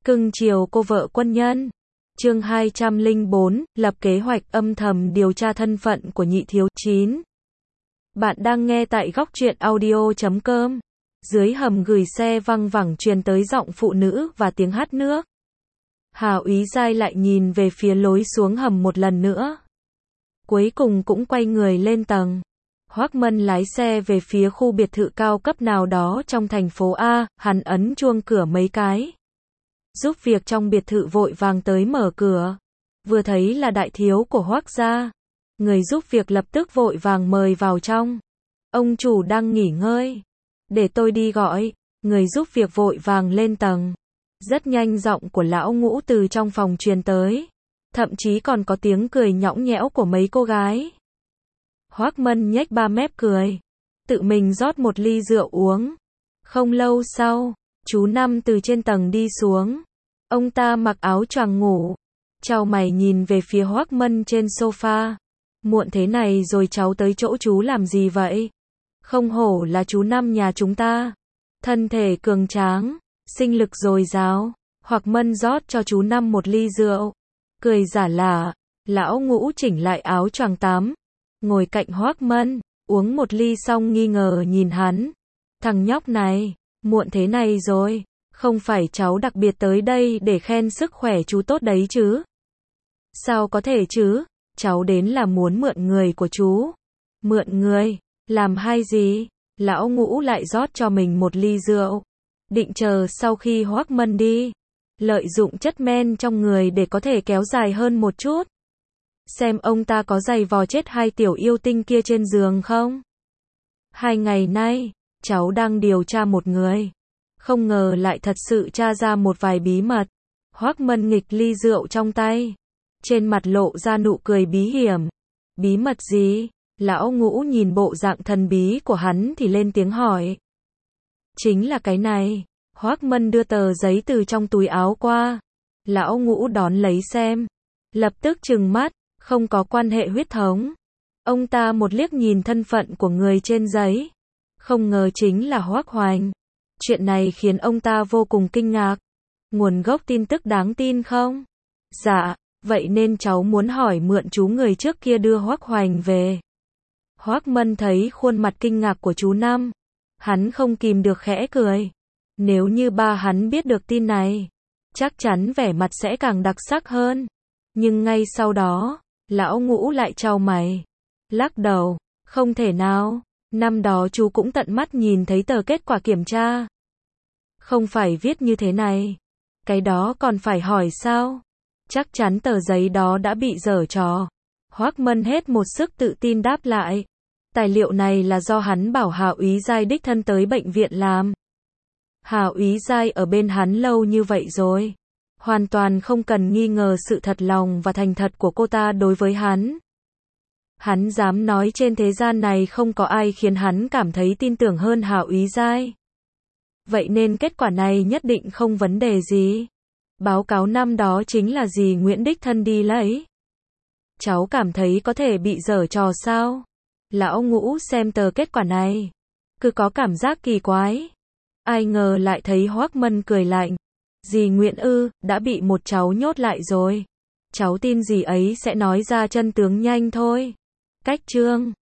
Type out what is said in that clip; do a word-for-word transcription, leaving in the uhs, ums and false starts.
Cưng chiều cô vợ quân nhân. Chương hai trăm lẻ bốn, lập kế hoạch âm thầm điều tra thân phận của nhị thiếu. chín. Bạn đang nghe tại góc truyện audio chấm com. Dưới hầm gửi xe văng vẳng truyền tới giọng phụ nữ và tiếng hát nước. Hà úy Giai lại nhìn về phía lối xuống hầm một lần nữa. Cuối cùng cũng quay người lên tầng. Hoác Mân lái xe về phía khu biệt thự cao cấp nào đó trong thành phố A, hắn ấn chuông cửa mấy cái. Giúp việc trong biệt thự vội vàng tới mở cửa. Vừa thấy là đại thiếu của Hoác gia. Người giúp việc lập tức vội vàng mời vào trong. Ông chủ đang nghỉ ngơi. Để tôi đi gọi. Người giúp việc vội vàng lên tầng. Rất nhanh giọng của lão Ngũ từ trong phòng truyền tới. Thậm chí còn có tiếng cười nhõng nhẽo của mấy cô gái. Hoác Mân nhếch ba mép cười. Tự mình rót một ly rượu uống. Không lâu sau, chú Năm từ trên tầng đi xuống. Ông ta mặc áo choàng ngủ. Chau mày nhìn về phía Hoác Mân trên sofa. Muộn thế này rồi cháu tới chỗ chú làm gì vậy? Không hổ là chú Năm nhà chúng ta. Thân thể cường tráng, sinh lực dồi dào. Hoác Mân rót cho chú Năm một ly rượu. Cười giả lả. Lão Ngũ chỉnh lại áo choàng tắm. Ngồi cạnh Hoác Mân, uống một ly xong nghi ngờ nhìn hắn. Thằng nhóc này, muộn thế này rồi, không phải cháu đặc biệt tới đây để khen sức khỏe chú tốt đấy chứ? Sao có thể chứ, cháu đến là muốn mượn người của chú. Mượn người, làm hay gì? Lão Ngũ lại rót cho mình một ly rượu. Định chờ sau khi Hoác Mân đi, lợi dụng chất men trong người để có thể kéo dài hơn một chút. Xem ông ta có giày vò chết hai tiểu yêu tinh kia trên giường không? Hai ngày nay, cháu đang điều tra một người. Không ngờ lại thật sự tra ra một vài bí mật. Hoác Mân nghịch ly rượu trong tay. Trên mặt lộ ra nụ cười bí hiểm. Bí mật gì? Lão Ngũ nhìn bộ dạng thần bí của hắn thì lên tiếng hỏi. Chính là cái này. Hoác Mân đưa tờ giấy từ trong túi áo qua. Lão Ngũ đón lấy xem. Lập tức trừng mắt. Không có quan hệ huyết thống. Ông ta một liếc nhìn thân phận của người trên giấy. Không ngờ chính là Hoác Hoành. Chuyện này khiến ông ta vô cùng kinh ngạc. Nguồn gốc tin tức đáng tin không? Dạ, vậy nên cháu muốn hỏi mượn chú người trước kia đưa Hoác Hoành về. Hoác Mân thấy khuôn mặt kinh ngạc của chú Năm. Hắn không kìm được khẽ cười. Nếu như ba hắn biết được tin này, chắc chắn vẻ mặt sẽ càng đặc sắc hơn. Nhưng ngay sau đó, Lão Ngũ lại chau mày. Lắc đầu, không thể nào, năm đó chú cũng tận mắt nhìn thấy tờ kết quả kiểm tra. Không phải viết như thế này. Cái đó còn phải hỏi sao? Chắc chắn tờ giấy đó đã bị dở trò. Hoác Mân hết một sức tự tin đáp lại. Tài liệu này là do hắn bảo Hà úy Giai đích thân tới bệnh viện làm. Hà úy Giai ở bên hắn lâu như vậy rồi. Hoàn toàn không cần nghi ngờ sự thật lòng và thành thật của cô ta đối với hắn. Hắn dám nói trên thế gian này không có ai khiến hắn cảm thấy tin tưởng hơn Hà úy Giai. Vậy nên kết quả này nhất định không vấn đề gì. Báo cáo năm đó chính là dì Nguyễn đích thân đi lấy. Cháu cảm thấy có thể bị dở trò sao? Lão Ngũ xem tờ kết quả này. Cứ có cảm giác kỳ quái. Ai ngờ lại thấy Hoác Mân cười lạnh. Dì Nguyễn ư, đã bị một cháu nhốt lại rồi. Cháu tin dì ấy sẽ nói ra chân tướng nhanh thôi. Cách chương